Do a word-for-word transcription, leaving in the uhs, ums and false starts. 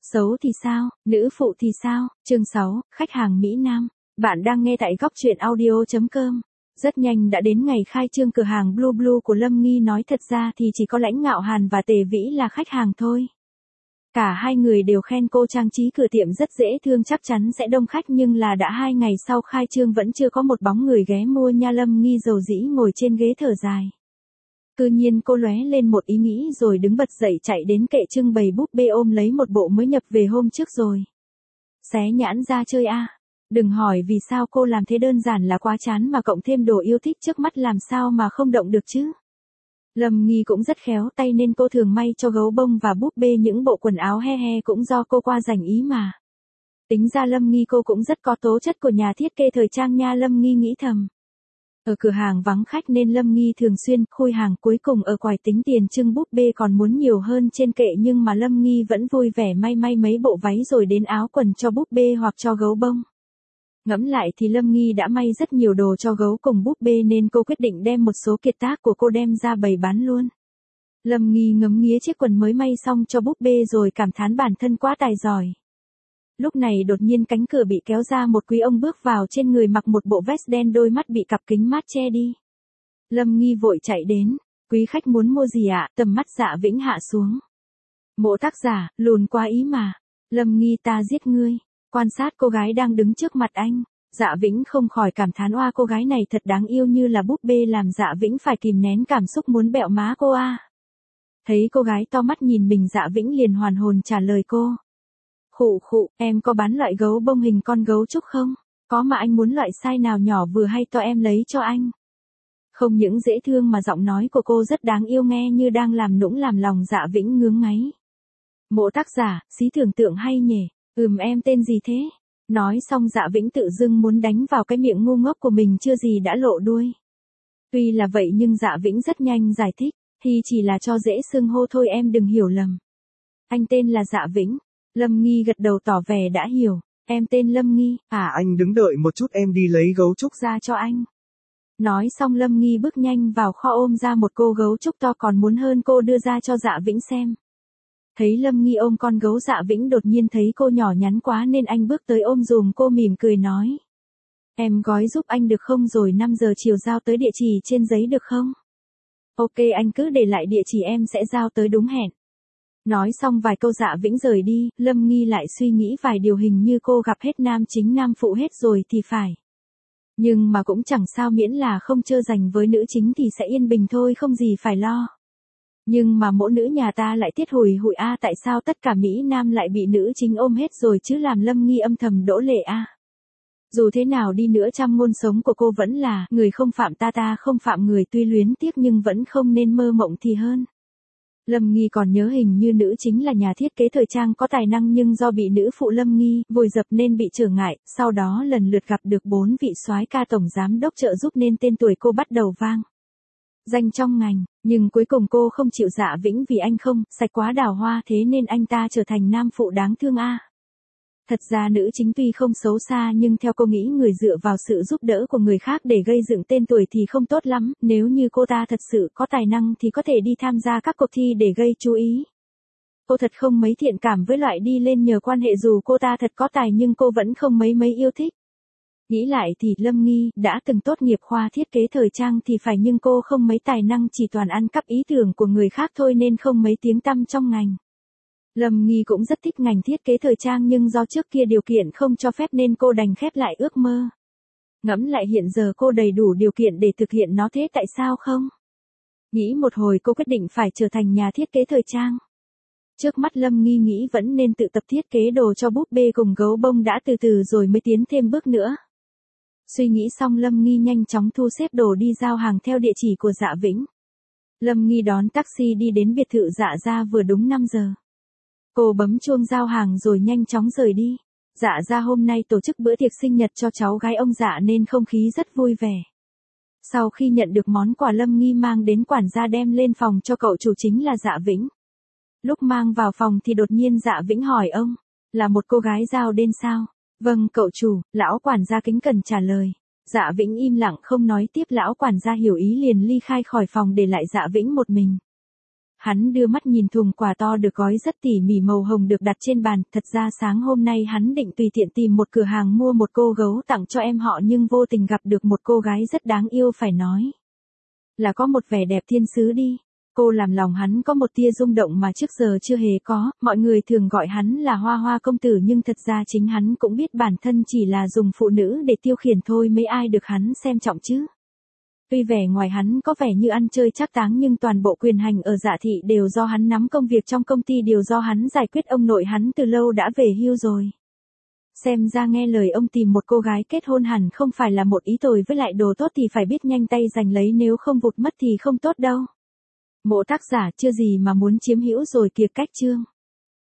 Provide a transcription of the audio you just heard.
Xấu thì sao, nữ phụ thì sao, chương sáu, khách hàng Mỹ Nam. Bạn đang nghe tại góc truyện audio chấm com. Rất nhanh đã đến ngày khai trương cửa hàng Blue Blue của Lâm Nghi, nói thật ra thì chỉ có Lãnh Ngạo Hàn và Tề Vĩ là khách hàng thôi. Cả hai người đều khen cô trang trí cửa tiệm rất dễ thương, chắc chắn sẽ đông khách, nhưng là đã hai ngày sau khai trương vẫn chưa có một bóng người ghé mua nha. Lâm Nghi dầu dĩ ngồi trên ghế thở dài. Tự nhiên cô lóe lên một ý nghĩ rồi đứng bật dậy chạy đến kệ trưng bày búp bê ôm lấy một bộ mới nhập về hôm trước rồi. Xé nhãn ra chơi a. Đừng hỏi vì sao cô làm thế, đơn giản là quá chán, mà cộng thêm đồ yêu thích trước mắt làm sao mà không động được chứ. Lâm Nghi cũng rất khéo tay nên cô thường may cho gấu bông và búp bê những bộ quần áo he he cũng do cô qua dành ý mà. Tính ra Lâm Nghi cô cũng rất có tố chất của nhà thiết kế thời trang nha, Lâm Nghi nghĩ thầm. Ở cửa hàng vắng khách nên Lâm Nghi thường xuyên khui hàng, cuối cùng ở quầy tính tiền trưng búp bê còn muốn nhiều hơn trên kệ, nhưng mà Lâm Nghi vẫn vui vẻ may may mấy bộ váy rồi đến áo quần cho búp bê hoặc cho gấu bông. Ngẫm lại thì Lâm Nghi đã may rất nhiều đồ cho gấu cùng búp bê nên cô quyết định đem một số kiệt tác của cô đem ra bày bán luôn. Lâm Nghi ngắm nghía chiếc quần mới may xong cho búp bê rồi cảm thán bản thân quá tài giỏi. Lúc này đột nhiên cánh cửa bị kéo ra, một quý ông bước vào, trên người mặc một bộ vest đen, đôi mắt bị cặp kính mát che đi. Lâm Nghi vội chạy đến. Quý khách muốn mua gì ạ? Tầm mắt Dạ Vĩnh hạ xuống. Mộ tác giả, lùn quá ý mà. Lâm Nghi, ta giết ngươi. Quan sát cô gái đang đứng trước mặt anh, Dạ Vĩnh không khỏi cảm thán, oa cô gái này thật đáng yêu, như là búp bê, làm Dạ Vĩnh phải kìm nén cảm xúc muốn bẹo má cô a. Thấy cô gái to mắt nhìn mình, Dạ Vĩnh liền hoàn hồn trả lời cô. Khụ khụ, em có bán loại gấu bông hình con gấu trúc không? Có, mà anh muốn loại size nào, nhỏ vừa hay to em lấy cho anh. Không những dễ thương mà giọng nói của cô rất đáng yêu, nghe như đang làm nũng làm lòng Dạ Vĩnh ngứa ngáy. Mộ tác giả, xí tưởng tượng hay nhỉ? Ừm, em tên gì thế? Nói xong Dạ Vĩnh tự dưng muốn đánh vào cái miệng ngu ngốc của mình, chưa gì đã lộ đuôi. Tuy là vậy nhưng Dạ Vĩnh rất nhanh giải thích, thì chỉ là cho dễ xưng hô thôi, em đừng hiểu lầm. Anh tên là Dạ Vĩnh. Lâm Nghi gật đầu tỏ vẻ đã hiểu. Em tên Lâm Nghi, à? Anh đứng đợi một chút, em đi lấy gấu trúc ra cho anh. Nói xong Lâm Nghi bước nhanh vào kho ôm ra một cô gấu trúc to còn muốn hơn cô, đưa ra cho Dạ Vĩnh xem. Thấy Lâm Nghi ôm con gấu, Dạ Vĩnh đột nhiên thấy cô nhỏ nhắn quá nên anh bước tới ôm dùm cô, mỉm cười nói. Em gói giúp anh được không, rồi năm giờ chiều giao tới địa chỉ trên giấy được không? Ok, anh cứ để lại địa chỉ, em sẽ giao tới đúng hẹn. Nói xong vài câu Dạ Vĩnh rời đi, Lâm Nghi lại suy nghĩ vài điều, hình như cô gặp hết nam chính nam phụ hết rồi thì phải. Nhưng mà cũng chẳng sao, miễn là không trơ dành với nữ chính thì sẽ yên bình thôi, không gì phải lo. Nhưng mà mỗ nữ nhà ta lại tiết hùi hụi a, tại sao tất cả Mỹ Nam lại bị nữ chính ôm hết rồi chứ, làm Lâm Nghi âm thầm đỗ lệ a. Dù thế nào đi nữa, trăm ngôn sống của cô vẫn là, người không phạm ta ta không phạm người, tuy luyến tiếc nhưng vẫn không nên mơ mộng thì hơn. Lâm Nghi còn nhớ hình như nữ chính là nhà thiết kế thời trang có tài năng, nhưng do bị nữ phụ Lâm Nghi vùi dập nên bị trở ngại, sau đó lần lượt gặp được bốn vị soái ca tổng giám đốc trợ giúp nên tên tuổi cô bắt đầu vang danh trong ngành, nhưng cuối cùng cô không chịu Dạ Vĩnh vì anh không sạch quá đào hoa, thế nên anh ta trở thành nam phụ đáng thương a. Thật ra nữ chính tuy không xấu xa nhưng theo cô nghĩ, người dựa vào sự giúp đỡ của người khác để gây dựng tên tuổi thì không tốt lắm, nếu như cô ta thật sự có tài năng thì có thể đi tham gia các cuộc thi để gây chú ý. Cô thật không mấy thiện cảm với loại đi lên nhờ quan hệ, dù cô ta thật có tài nhưng cô vẫn không mấy mấy yêu thích. Nghĩ lại thì Lâm Nghi đã từng tốt nghiệp khoa thiết kế thời trang thì phải, nhưng cô không mấy tài năng, chỉ toàn ăn cắp ý tưởng của người khác thôi nên không mấy tiếng tăm trong ngành. Lâm Nghi cũng rất thích ngành thiết kế thời trang nhưng do trước kia điều kiện không cho phép nên cô đành khép lại ước mơ. Ngẫm lại hiện giờ cô đầy đủ điều kiện để thực hiện nó, thế tại sao không? Nghĩ một hồi cô quyết định phải trở thành nhà thiết kế thời trang. Trước mắt Lâm Nghi nghĩ vẫn nên tự tập thiết kế đồ cho búp bê cùng gấu bông đã, từ từ rồi mới tiến thêm bước nữa. Suy nghĩ xong Lâm Nghi nhanh chóng thu xếp đồ đi giao hàng theo địa chỉ của Dạ Vĩnh. Lâm Nghi đón taxi đi đến biệt thự Dạ gia vừa đúng năm giờ. Cô bấm chuông giao hàng rồi nhanh chóng rời đi. Dạ gia hôm nay tổ chức bữa tiệc sinh nhật cho cháu gái ông Dạ nên không khí rất vui vẻ. Sau khi nhận được món quà, Lâm Nghi mang đến quản gia đem lên phòng cho cậu chủ chính là Dạ Vĩnh. Lúc mang vào phòng thì đột nhiên Dạ Vĩnh hỏi ông, là một cô gái Dao đen sao? Vâng cậu chủ, lão quản gia kính cẩn trả lời. Dạ Vĩnh im lặng không nói tiếp, lão quản gia hiểu ý liền ly khai khỏi phòng để lại Dạ Vĩnh một mình. Hắn đưa mắt nhìn thùng quà to được gói rất tỉ mỉ màu hồng được đặt trên bàn, thật ra sáng hôm nay hắn định tùy tiện tìm một cửa hàng mua một cô gấu tặng cho em họ nhưng vô tình gặp được một cô gái rất đáng yêu phải nói. Là có một vẻ đẹp thiên sứ đi. Cô làm lòng hắn có một tia rung động mà trước giờ chưa hề có, mọi người thường gọi hắn là Hoa Hoa công tử nhưng thật ra chính hắn cũng biết bản thân chỉ là dùng phụ nữ để tiêu khiển thôi mấy ai được hắn xem trọng chứ. Tuy vẻ ngoài hắn có vẻ như ăn chơi trác táng nhưng toàn bộ quyền hành ở Dạ thị đều do hắn nắm, công việc trong công ty đều do hắn giải quyết, ông nội hắn từ lâu đã về hưu rồi. Xem ra nghe lời ông tìm một cô gái kết hôn hẳn không phải là một ý tồi, với lại đồ tốt thì phải biết nhanh tay giành lấy, nếu không vụt mất thì không tốt đâu. Mộ tác giả chưa gì mà muốn chiếm hữu rồi kìa, cách chương.